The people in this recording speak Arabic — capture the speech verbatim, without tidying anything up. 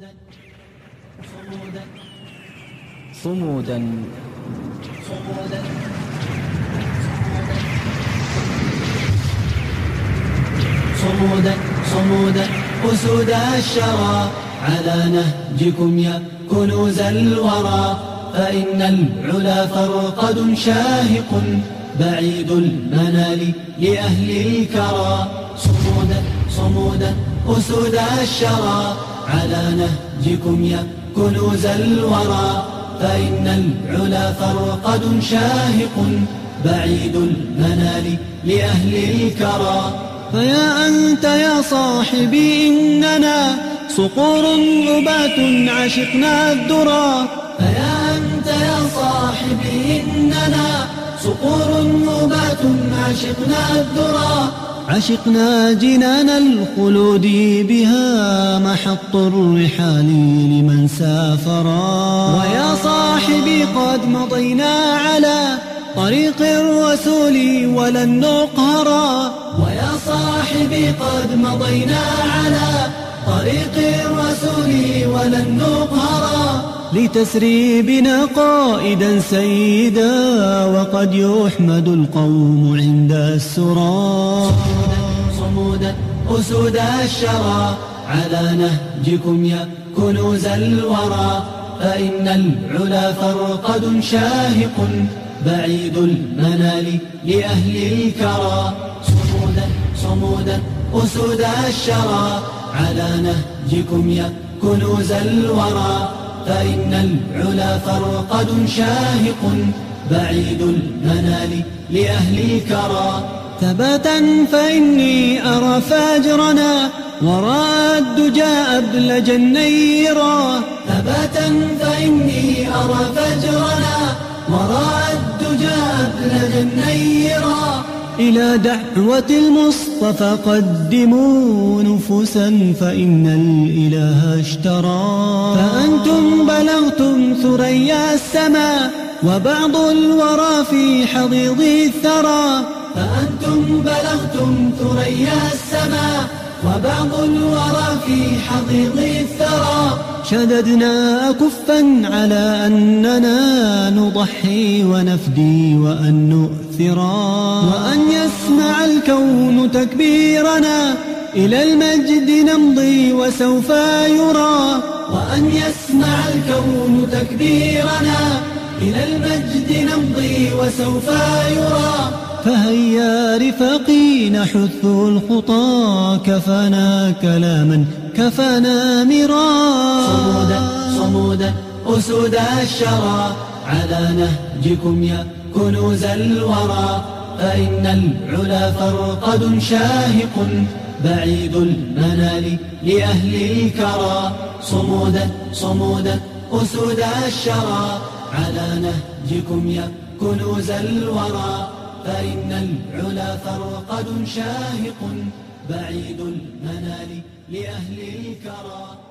صمودا صمودا صمودا أسود الشرى على نهجكم يا كنوز الورى، فإن العلا فرقد شاهق بعيد المنال لأهل الكرى. صمودا صمودا أسود الشرى على نهجكم يا كنوز الورى، فإن العلا فرقد شاهق بعيد المنال لأهل الكرى. فيا أنت يا صاحبي إننا صقور أبات عشقنا الدرى. فيا أنت يا صاحبي إننا صقور أبات عشقنا الدرى. عشقنا جنان الخلود بها محط الرحال لمن سافرا. ويا صاحبي قد مضينا على طريق الرسول ولن نقهرا. ويا صاحبي قد مضينا على طريق الرسول ولن نقهرا. لتسري بنا قائدا سيدا وقد يحمد القوم عند السرى. صمودا أسود الشرى على نهجكم يا كنوز الورى، فإن العلا فرقد شاهق بعيد المنال لأهل الكرى. صمودا صمودا أسود الشرى على نهجكم يا كنوز الورى، فإن العلا فرقد شاهق بعيد المنال لأهل الكرى. ثباتا فإني أرى فاجرنا وراء الدجى أبلج النيرا. ثباتا فإني أرى فجرنا وراء الدجى أبلج النيرا. إلى دعوة المصطفى قدموا نفوسا فإن الإله اشترى. فأنتم بلغتم ثريا السماء وبعض الورى في حضيض الثرى. فأنتم بلغتم ثريا السماء وبعض الورى في حضيض الثرى. شددنا أكفا على أننا نضحي ونفدي وأن نؤثرا، وأن يسمع الكون تكبيرنا إلى المجد نمضي وسوف يرى. وأن يسمع الكون تكبيرنا إلى المجد نمضي وسوف يرى. فهيا رفاقي نحث الخطى كفانا كلاما كفانا مرا. صمودا صمودا أسود الشرى على نهجكم يا كنوز الورى، فإن العلا فرقد شاهق بعيد المنال لأهل الكرى. صمودا صمودا أسود الشرى على نهجكم يا كنوز الورى، فإن العلا فرقد شاهق بعيد المنال لأهل الكرى.